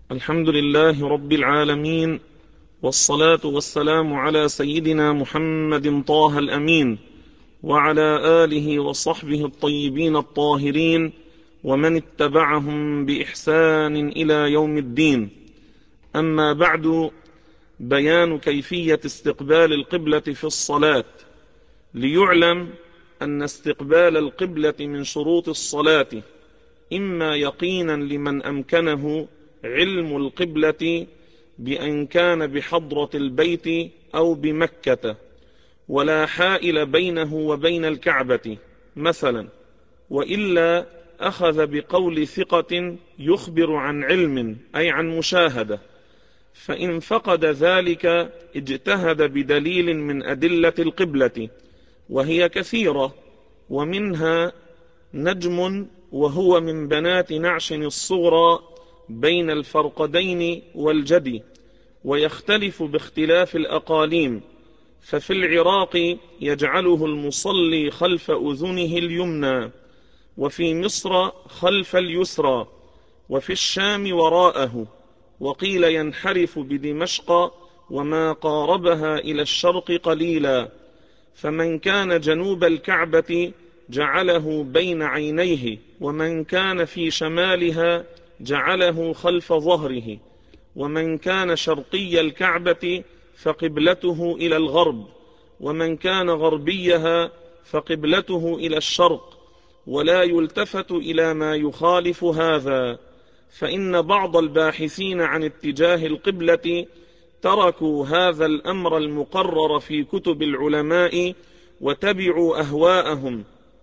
الحمد لله رب العالمين، والصلاة والسلام على سيدنا محمد طه الأمين، وعلى آله وصحبه الطيبين الطاهرين، ومن اتبعهم بإحسان إلى يوم الدين. أما بعد، بيان كيفية استقبال القبلة في الصلاة. ليعلم أن استقبال القبلة من شروط الصلاة، إما يقينا لمن أمكنه علم القبلة بأن كان بحضرة البيت أو بمكة ولا حائل بينه وبين الكعبة مثلا، وإلا أخذ بقول ثقة يخبر عن علم أي عن مشاهدة. فإن فقد ذلك اجتهد بدليل من أدلة القبلة، وهي كثيرة، ومنها نجم وهو من بنات نعش الصغرى بين الفرقدين والجدي، ويختلف باختلاف الأقاليم. ففي العراق يجعله المصلي خلف أذنه اليمنى، وفي مصر خلف اليسرى، وفي الشام وراءه، وقيل ينحرف بدمشق وما قاربها إلى الشرق قليلا. فمن كان جنوب الكعبة جعله بين عينيه، ومن كان في شمالها جعله خلف ظهره، ومن كان شرقي الكعبة فقبلته إلى الغرب، ومن كان غربيها فقبلته إلى الشرق، ولا يلتفت إلى ما يخالف هذا. فإن بعض الباحثين عن اتجاه القبلة تركوا هذا الأمر المقرر في كتب العلماء وتبعوا أهواءهم،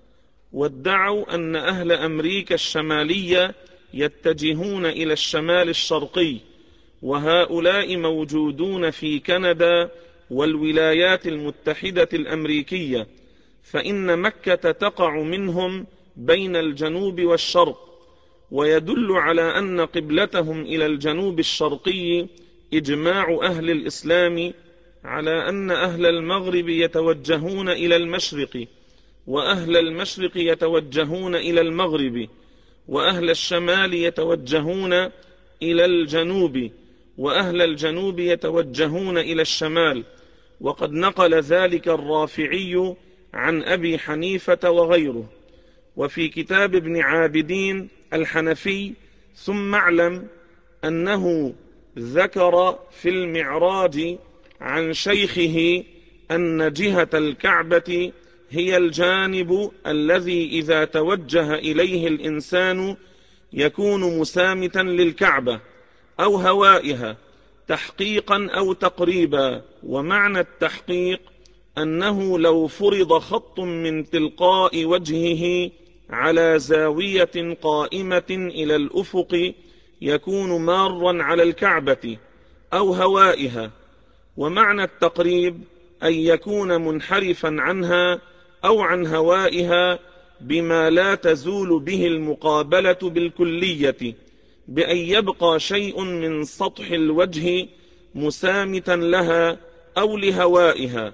وادعوا أن أهل أمريكا الشمالية يتجهون إلى الشمال الشرقي، وهؤلاء موجودون في كندا والولايات المتحدة الأمريكية، فإن مكة تقع منهم بين الجنوب والشرق. ويدل على أن قبلتهم إلى الجنوب الشرقي إجماع أهل الإسلام على أن أهل المغرب يتوجهون إلى المشرق، وأهل المشرق يتوجهون إلى المغرب، وأهل الشمال يتوجهون إلى الجنوب، وأهل الجنوب يتوجهون إلى الشمال. وقد نقل ذلك الرافعي عن أبي حنيفة وغيره. وفي كتاب ابن عابدين الحنفي: ثم اعلم أنه ذكر في المعراج عن شيخه أن جهة الكعبة هي الجانب الذي إذا توجه إليه الإنسان يكون مسامتا للكعبة أو هوائها، تحقيقا أو تقريبا. ومعنى التحقيق أنه لو فرض خط من تلقاء وجهه على زاوية قائمة إلى الأفق يكون مارا على الكعبة أو هوائها. ومعنى التقريب أن يكون منحرفا عنها أو عن هوائها بما لا تزول به المقابلة بالكلية، بأن يبقى شيء من سطح الوجه مسامتا لها أو لهوائها.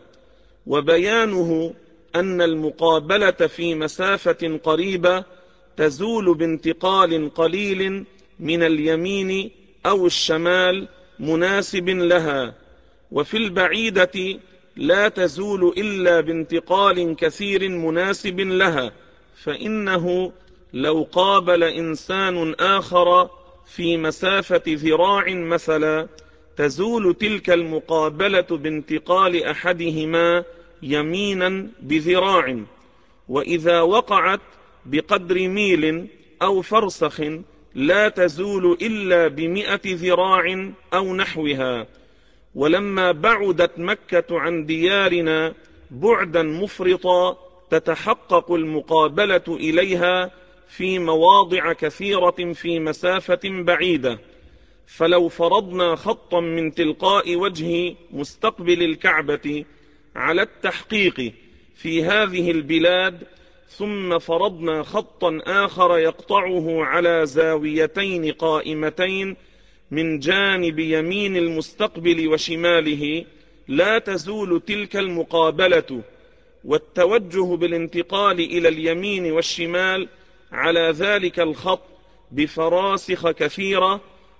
وبيانه أن المقابلة في مسافة قريبة تزول بانتقال قليل من اليمين أو الشمال مناسب لها، وفي البعيدة لا تزول إلا بانتقال كثير مناسب لها. فإنه لو قابل إنسان آخر في مسافة ذراع مثلا، تزول تلك المقابلة بانتقال أحدهما يمينا بذراع. وإذا وقعت بقدر ميل أو فرسخ لا تزول إلا ب100 ذراع أو نحوها. ولما بعدت مكة عن ديارنا بعدا مفرطا تتحقق المقابلة إليها في مواضع كثيرة في مسافة بعيدة. فلو فرضنا خطا من تلقاء وجه مستقبل الكعبة على التحقيق في هذه البلاد، ثم فرضنا خطا آخر يقطعه على زاويتين قائمتين من جانب يمين المستقبل وشماله، لا تزول تلك المقابلة. والتوجه بالانتقال إلى اليمين والشمال على ذلك الخط بفراسخ كثيرة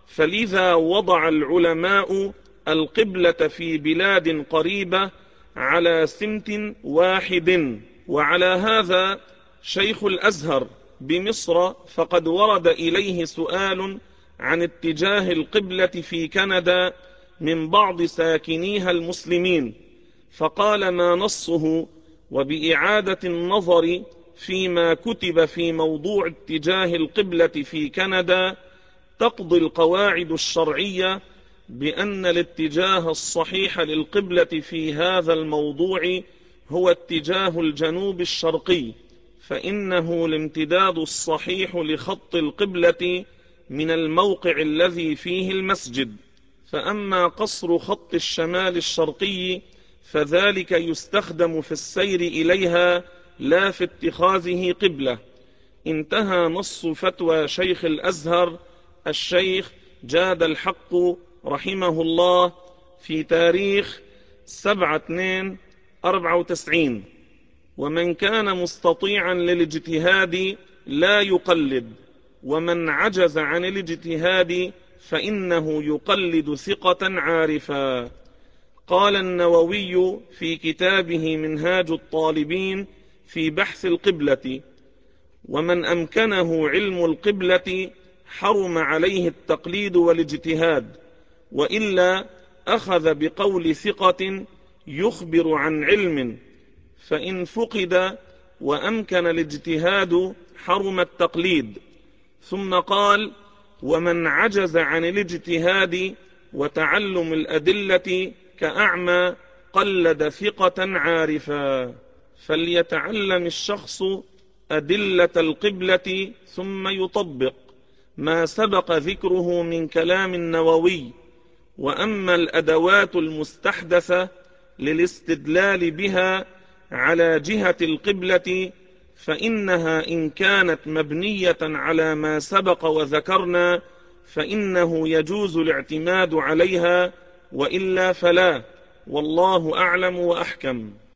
فلذا وضع العلماء القبلة في بلاد قريبة على سمت واحد. وعلى هذا شيخ الأزهر بمصر فقد ورد إليه سؤال عن اتجاه القبلة في كندا من بعض ساكنيها المسلمين، فقال ما نصه، وبإعادة النظر فيما كتب في موضوع اتجاه القبلة في كندا تقضي القواعد الشرعية بأن الاتجاه الصحيح للقبلة في هذا الموضوع هو اتجاه الجنوب الشرقي، فإنه الامتداد الصحيح لخط القبلة من الموقع الذي فيه المسجد. فأما قصر خط الشمال الشرقي فذلك يستخدم في السير إليها لا في اتخاذه قبلة. انتهى نص فتوى شيخ الأزهر الشيخ جاد الحق رحمه الله في تاريخ 7/2/94. ومن كان مستطيعا للاجتهاد لا يقلد، ومن عجز عن الاجتهاد فإنه يقلد ثقة عارفا. قال النووي في كتابه منهاج الطالبين في بحث القبلة: ومن أمكنه علم القبلة حرم عليه التقليد والاجتهاد، وإلا أخذ بقول ثقة يخبر عن علم، فإن فقد وأمكن الاجتهاد حرم التقليد. ثم قال: ومن عجز عن الاجتهاد وتعلم الأدلة كأعمى قلد ثقة عارفا. فليتعلم الشخص أدلة القبلة ثم يطبق ما سبق ذكره من كلام النووي. وأما الأدوات المستحدثة للاستدلال بها على جهة القبلة فإنها إن كانت مبنية على ما سبق وذكرنا فإنه يجوز الاعتماد عليها، وإلا فلا، والله أعلم وأحكم.